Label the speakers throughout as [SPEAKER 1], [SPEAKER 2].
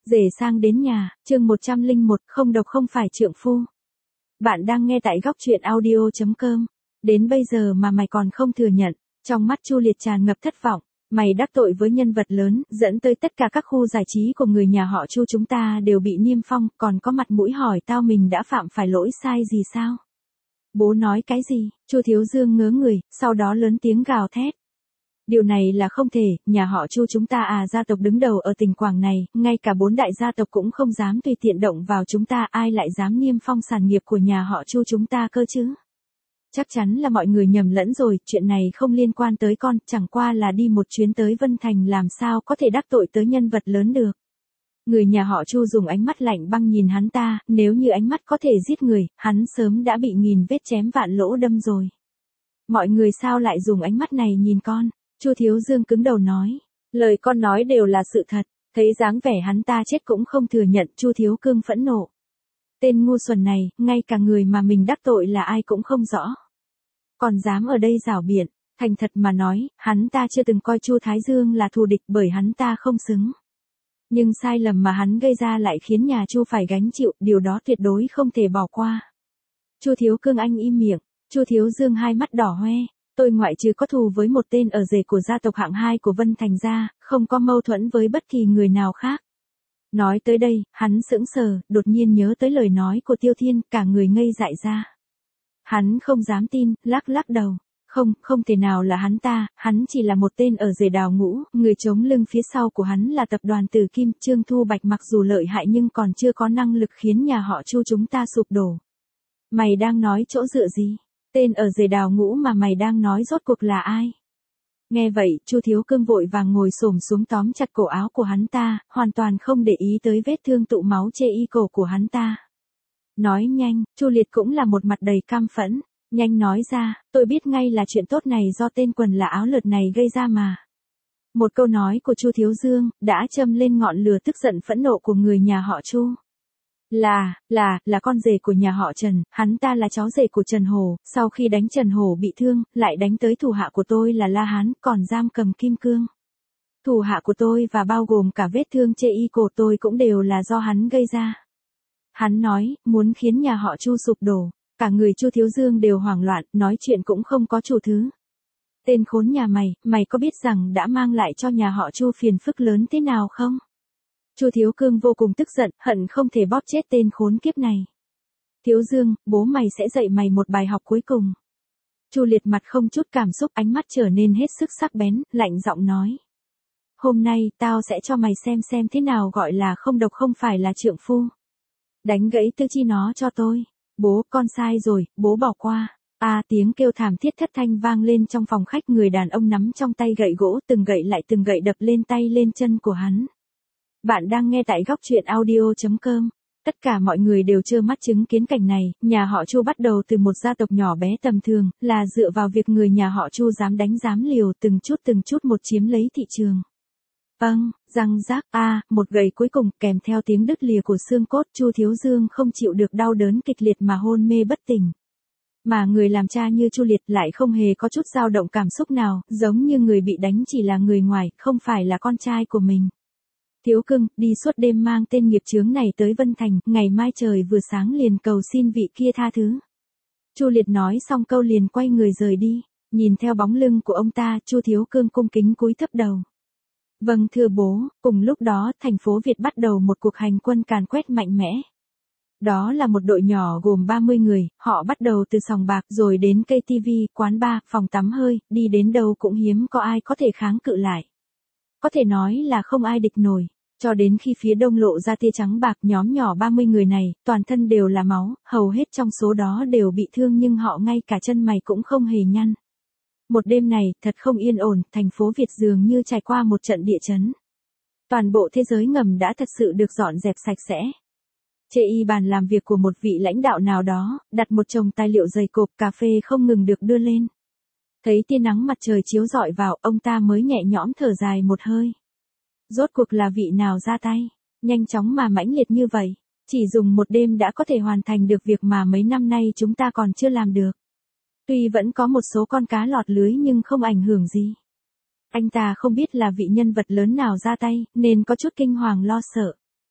[SPEAKER 1] Rể sang đến nhà, chương 101, không độc không phải trượng phu. Bạn đang nghe tại góc truyện audio.com. Đến bây giờ mà mày còn không thừa nhận, trong mắt Chu Liệt tràn ngập thất vọng. Mày đắc tội với nhân vật lớn, dẫn tới tất cả các khu giải trí của người nhà họ Chu chúng ta đều bị niêm phong, còn có mặt mũi hỏi tao mình đã phạm phải lỗi sai gì sao? Bố nói cái gì? Chu Thiếu Dương ngớ người, sau đó lớn tiếng gào thét. Điều này là không thể, nhà họ Chu chúng ta gia tộc đứng đầu ở tỉnh Quảng này, ngay cả 4 đại gia tộc cũng không dám tùy tiện động vào chúng ta, ai lại dám niêm phong sản nghiệp của nhà họ Chu chúng ta cơ chứ? Chắc chắn là mọi người nhầm lẫn rồi, chuyện này không liên quan tới con, chẳng qua là đi một chuyến tới Vân Thành làm sao có thể đắc tội tới nhân vật lớn được. Người nhà họ Chu dùng ánh mắt lạnh băng nhìn hắn ta, nếu như ánh mắt có thể giết người, hắn sớm đã bị nghìn vết chém vạn lỗ đâm rồi. Mọi người sao lại dùng ánh mắt này nhìn con? Chu Thiếu Dương cứng đầu nói, lời con nói đều là sự thật, thấy dáng vẻ hắn ta chết cũng không thừa nhận. Chu Thiếu Cương phẫn nộ. Tên ngu xuẩn này, ngay cả người mà mình đắc tội là ai cũng không rõ. Còn dám ở đây giảo biện, thành thật mà nói, hắn ta chưa từng coi Chu Thái Dương là thù địch bởi hắn ta không xứng. Nhưng sai lầm mà hắn gây ra lại khiến nhà Chu phải gánh chịu, điều đó tuyệt đối không thể bỏ qua. Chu Thiếu Cương anh im miệng. Chu Thiếu Dương hai mắt đỏ hoe. Tôi ngoại trừ có thù với một tên ở rể của gia tộc hạng 2 của Vân Thành ra, không có mâu thuẫn với bất kỳ người nào khác. Nói tới đây, hắn sững sờ, đột nhiên nhớ tới lời nói của Tiêu Thiên, cả người ngây dại ra. Hắn không dám tin, lắc lắc đầu. Không thể nào là hắn ta, hắn chỉ là một tên ở rể Đào Ngũ, người chống lưng phía sau của hắn là tập đoàn Tử Kim. Trương Thu Bạch mặc dù lợi hại nhưng còn chưa có năng lực khiến nhà họ Chu chúng ta sụp đổ. Mày đang nói chỗ dựa gì? Tên ở rể Đào Ngũ mà mày đang nói rốt cuộc là ai? Nghe vậy, Chu Thiếu Cương vội vàng ngồi xổm xuống tóm chặt cổ áo của hắn ta, hoàn toàn không để ý tới vết thương tụ máu chê y cổ của hắn ta. Nói nhanh, Chu Liệt cũng là một mặt đầy căm phẫn, nhanh nói ra, tôi biết ngay là chuyện tốt này do tên quần là áo lượt này gây ra mà. Một câu nói của Chu Thiếu Dương đã châm lên ngọn lửa tức giận phẫn nộ của người nhà họ Chu. Là con rể của nhà họ Trần, hắn ta là cháu rể của Trần Hổ, sau khi đánh Trần Hổ bị thương, lại đánh tới thủ hạ của tôi là La Hán, còn giam cầm Kim Cương. Thủ hạ của tôi và bao gồm cả vết thương chê y cổ tôi cũng đều là do hắn gây ra. Hắn nói, muốn khiến nhà họ Chu sụp đổ, cả người Chu Thiếu Dương đều hoảng loạn, nói chuyện cũng không có chủ thứ. Tên khốn nhà mày có biết rằng đã mang lại cho nhà họ Chu phiền phức lớn thế nào không? Chu Thiếu Cương vô cùng tức giận, hận không thể bóp chết tên khốn kiếp này. Thiếu Dương, bố mày sẽ dạy mày một bài học cuối cùng. Chu Liệt mặt không chút cảm xúc, ánh mắt trở nên hết sức sắc bén, lạnh giọng nói. Hôm nay, tao sẽ cho mày xem thế nào gọi là không độc không phải là trượng phu. Đánh gãy tư chi nó cho tôi. Bố, con sai rồi, bố bỏ qua. Tiếng kêu thảm thiết thất thanh vang lên trong phòng khách, người đàn ông nắm trong tay gậy gỗ, từng gậy lại từng gậy đập lên tay lên chân của hắn. Bạn đang nghe tại góc truyện audio.com. Tất cả mọi người đều trơ mắt chứng kiến cảnh này, nhà họ Chu bắt đầu từ một gia tộc nhỏ bé tầm thường, là dựa vào việc người nhà họ Chu dám đánh dám liều, từng chút một chiếm lấy thị trường. Răng rác, một gậy cuối cùng, kèm theo tiếng đứt lìa của xương cốt, Chu Thiếu Dương không chịu được đau đớn kịch liệt mà hôn mê bất tỉnh. Mà người làm cha như Chu Liệt lại không hề có chút dao động cảm xúc nào, giống như người bị đánh chỉ là người ngoài, không phải là con trai của mình. Thiếu Cương, đi suốt đêm mang tên nghiệp chướng này tới Vân Thành, ngày mai trời vừa sáng liền cầu xin vị kia tha thứ. Chu Liệt nói xong câu liền quay người rời đi, nhìn theo bóng lưng của ông ta, Chu Thiếu Cương cung kính cúi thấp đầu. Vâng thưa bố. Cùng lúc đó, thành phố Việt bắt đầu một cuộc hành quân càn quét mạnh mẽ. Đó là một đội nhỏ gồm 30 người, họ bắt đầu từ sòng bạc rồi đến KTV, quán bar, phòng tắm hơi, đi đến đâu cũng hiếm có ai có thể kháng cự lại. Có thể nói là không ai địch nổi. Cho đến khi phía đông lộ ra tia trắng bạc, nhóm nhỏ 30 người này, toàn thân đều là máu, hầu hết trong số đó đều bị thương nhưng họ ngay cả chân mày cũng không hề nhăn. Một đêm này, thật không yên ổn, thành phố Việt dường như trải qua một trận địa chấn. Toàn bộ thế giới ngầm đã thật sự được dọn dẹp sạch sẽ. Trên bàn làm việc của một vị lãnh đạo nào đó, đặt một chồng tài liệu dày cộp, cà phê không ngừng được đưa lên. Thấy tia nắng mặt trời chiếu rọi vào, ông ta mới nhẹ nhõm thở dài một hơi. Rốt cuộc là vị nào ra tay, nhanh chóng mà mãnh liệt như vậy, chỉ dùng một đêm đã có thể hoàn thành được việc mà mấy năm nay chúng ta còn chưa làm được. Tuy vẫn có một số con cá lọt lưới nhưng không ảnh hưởng gì. Anh ta không biết là vị nhân vật lớn nào ra tay, nên có chút kinh hoàng lo sợ.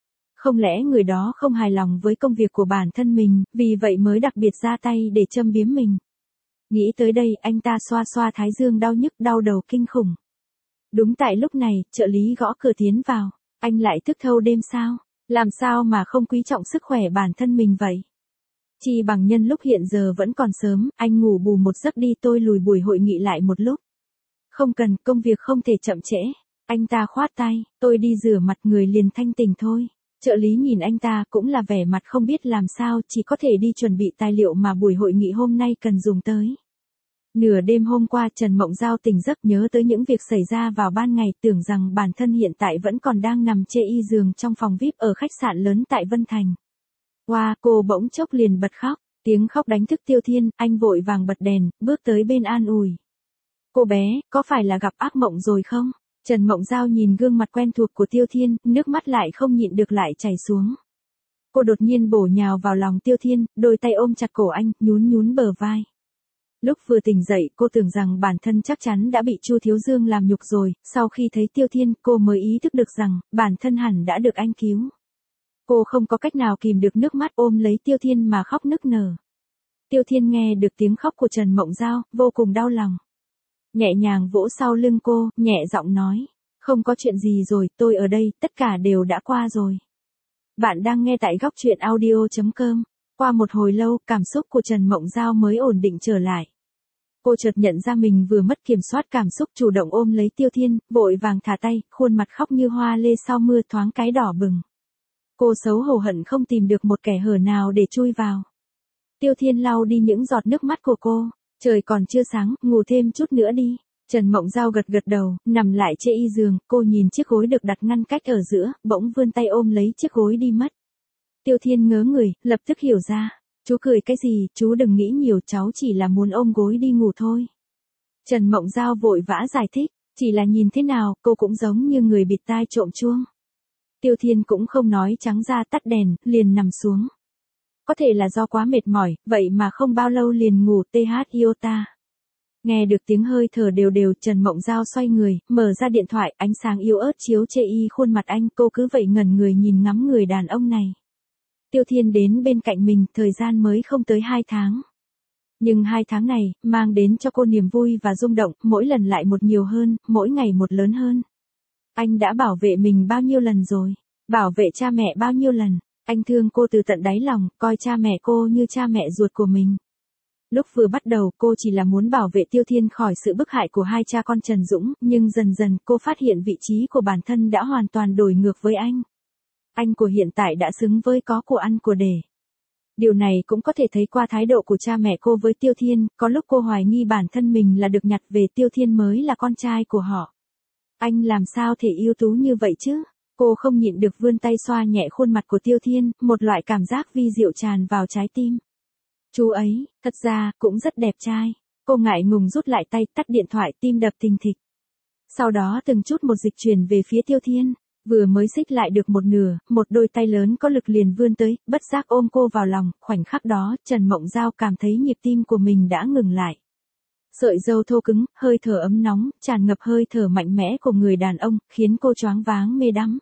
[SPEAKER 1] Không lẽ người đó không hài lòng với công việc của bản thân mình, vì vậy mới đặc biệt ra tay để châm biếm mình. Nghĩ tới đây, anh ta xoa xoa thái dương đau nhức đau đầu kinh khủng. Đúng tại lúc này, trợ lý gõ cửa tiến vào. Anh lại thức thâu đêm sao? Làm sao mà không quý trọng sức khỏe bản thân mình vậy? Chỉ bằng nhân lúc hiện giờ vẫn còn sớm, anh ngủ bù một giấc đi, tôi lùi buổi hội nghị lại một lúc. Không cần, công việc không thể chậm trễ. Anh ta khoát tay, tôi đi rửa mặt người liền thanh tỉnh thôi. Trợ lý nhìn anh ta cũng là vẻ mặt không biết làm sao, chỉ có thể đi chuẩn bị tài liệu mà buổi hội nghị hôm nay cần dùng tới. Nửa đêm hôm qua Trần Mộng Giao tỉnh giấc nhớ tới những việc xảy ra vào ban ngày, tưởng rằng bản thân hiện tại vẫn còn đang nằm chê y giường trong phòng VIP ở khách sạn lớn tại Vân Thành. Wow, cô bỗng chốc liền bật khóc, tiếng khóc đánh thức Tiêu Thiên, anh vội vàng bật đèn, bước tới bên an ủi. Cô bé, có phải là gặp ác mộng rồi không? Trần Mộng Giao nhìn gương mặt quen thuộc của Tiêu Thiên, nước mắt lại không nhịn được lại chảy xuống. Cô đột nhiên bổ nhào vào lòng Tiêu Thiên, đôi tay ôm chặt cổ anh, nhún nhún bờ vai. Lúc vừa tỉnh dậy, cô tưởng rằng bản thân chắc chắn đã bị Chu Thiếu Dương làm nhục rồi, sau khi thấy Tiêu Thiên, cô mới ý thức được rằng, bản thân hẳn đã được anh cứu. Cô không có cách nào kìm được nước mắt ôm lấy Tiêu Thiên mà khóc nức nở. Tiêu Thiên nghe được tiếng khóc của Trần Mộng Giao, vô cùng đau lòng. Nhẹ nhàng vỗ sau lưng cô, nhẹ giọng nói, không có chuyện gì rồi, tôi ở đây, tất cả đều đã qua rồi. Bạn đang nghe tại góc truyện audio.com. Qua một hồi lâu, cảm xúc của Trần Mộng Giao mới ổn định trở lại. Cô chợt nhận ra mình vừa mất kiểm soát cảm xúc, chủ động ôm lấy Tiêu Thiên, vội vàng thả tay, khuôn mặt khóc như hoa lê sau mưa thoáng cái đỏ bừng. Cô xấu hổ hận không tìm được một kẻ hở nào để chui vào. Tiêu Thiên lau đi những giọt nước mắt của cô, trời còn chưa sáng, ngủ thêm chút nữa đi. Trần Mộng Giao gật gật đầu, nằm lại chê y giường, cô nhìn chiếc gối được đặt ngăn cách ở giữa, bỗng vươn tay ôm lấy chiếc gối đi mất. Tiêu Thiên ngớ người, lập tức hiểu ra. Chú cười cái gì, chú đừng nghĩ nhiều, cháu chỉ là muốn ôm gối đi ngủ thôi. Trần Mộng Giao vội vã giải thích, chỉ là nhìn thế nào, cô cũng giống như người bịt tai trộm chuông. Tiêu Thiên cũng không nói trắng ra, tắt đèn, liền nằm xuống. Có thể là do quá mệt mỏi, vậy mà không bao lâu liền ngủ TH iota. Nghe được tiếng hơi thở đều đều, Trần Mộng Giao xoay người, mở ra điện thoại, ánh sáng yếu ớt chiếu chê y khuôn mặt anh, cô cứ vậy ngẩn người nhìn ngắm người đàn ông này. Tiêu Thiên đến bên cạnh mình, thời gian mới không tới 2 tháng. Nhưng 2 tháng này, mang đến cho cô niềm vui và rung động, mỗi lần lại một nhiều hơn, mỗi ngày một lớn hơn. Anh đã bảo vệ mình bao nhiêu lần rồi? Bảo vệ cha mẹ bao nhiêu lần? Anh thương cô từ tận đáy lòng, coi cha mẹ cô như cha mẹ ruột của mình. Lúc vừa bắt đầu, cô chỉ là muốn bảo vệ Tiêu Thiên khỏi sự bức hại của hai cha con Trần Dũng, nhưng dần dần cô phát hiện vị trí của bản thân đã hoàn toàn đổi ngược với anh. Anh của hiện tại đã xứng với có của ăn của để. Điều này cũng có thể thấy qua thái độ của cha mẹ cô với Tiêu Thiên, có lúc cô hoài nghi bản thân mình là được nhặt về, Tiêu Thiên mới là con trai của họ. Anh làm sao thể ưu tú như vậy chứ? Cô không nhịn được vươn tay xoa nhẹ khuôn mặt của Tiêu Thiên, một loại cảm giác vi diệu tràn vào trái tim. Chú ấy, thật ra, cũng rất đẹp trai. Cô ngại ngùng rút lại tay, tắt điện thoại, tim đập thình thịch. Sau đó từng chút một dịch chuyển về phía Tiêu Thiên. Vừa mới xích lại được một nửa, một đôi tay lớn có lực liền vươn tới, bất giác ôm cô vào lòng, khoảnh khắc đó, Trần Mộng Giao cảm thấy nhịp tim của mình đã ngừng lại. Sợi râu thô cứng, hơi thở ấm nóng, tràn ngập hơi thở mạnh mẽ của người đàn ông, khiến cô choáng váng mê đắm.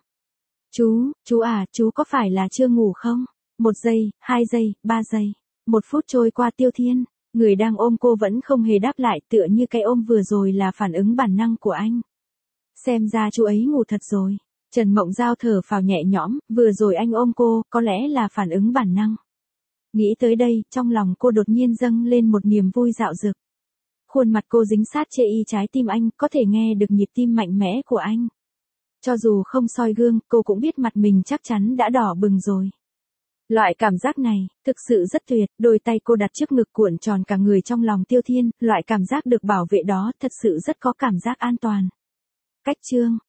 [SPEAKER 1] Chú à, chú có phải là chưa ngủ không? 1 giây, 2 giây, 3 giây. 1 phút trôi qua, Tiêu Thiên, người đang ôm cô vẫn không hề đáp lại, tựa như cái ôm vừa rồi là phản ứng bản năng của anh. Xem ra chú ấy ngủ thật rồi. Trần Mộng Giao thở phào nhẹ nhõm, vừa rồi anh ôm cô, có lẽ là phản ứng bản năng. Nghĩ tới đây, trong lòng cô đột nhiên dâng lên một niềm vui dạo dực. Khuôn mặt cô dính sát chê y trái tim anh, có thể nghe được nhịp tim mạnh mẽ của anh. Cho dù không soi gương, cô cũng biết mặt mình chắc chắn đã đỏ bừng rồi. Loại cảm giác này, thực sự rất tuyệt, đôi tay cô đặt trước ngực cuộn tròn cả người trong lòng Tiêu Thiên, loại cảm giác được bảo vệ đó thật sự rất có cảm giác an toàn. Cách chương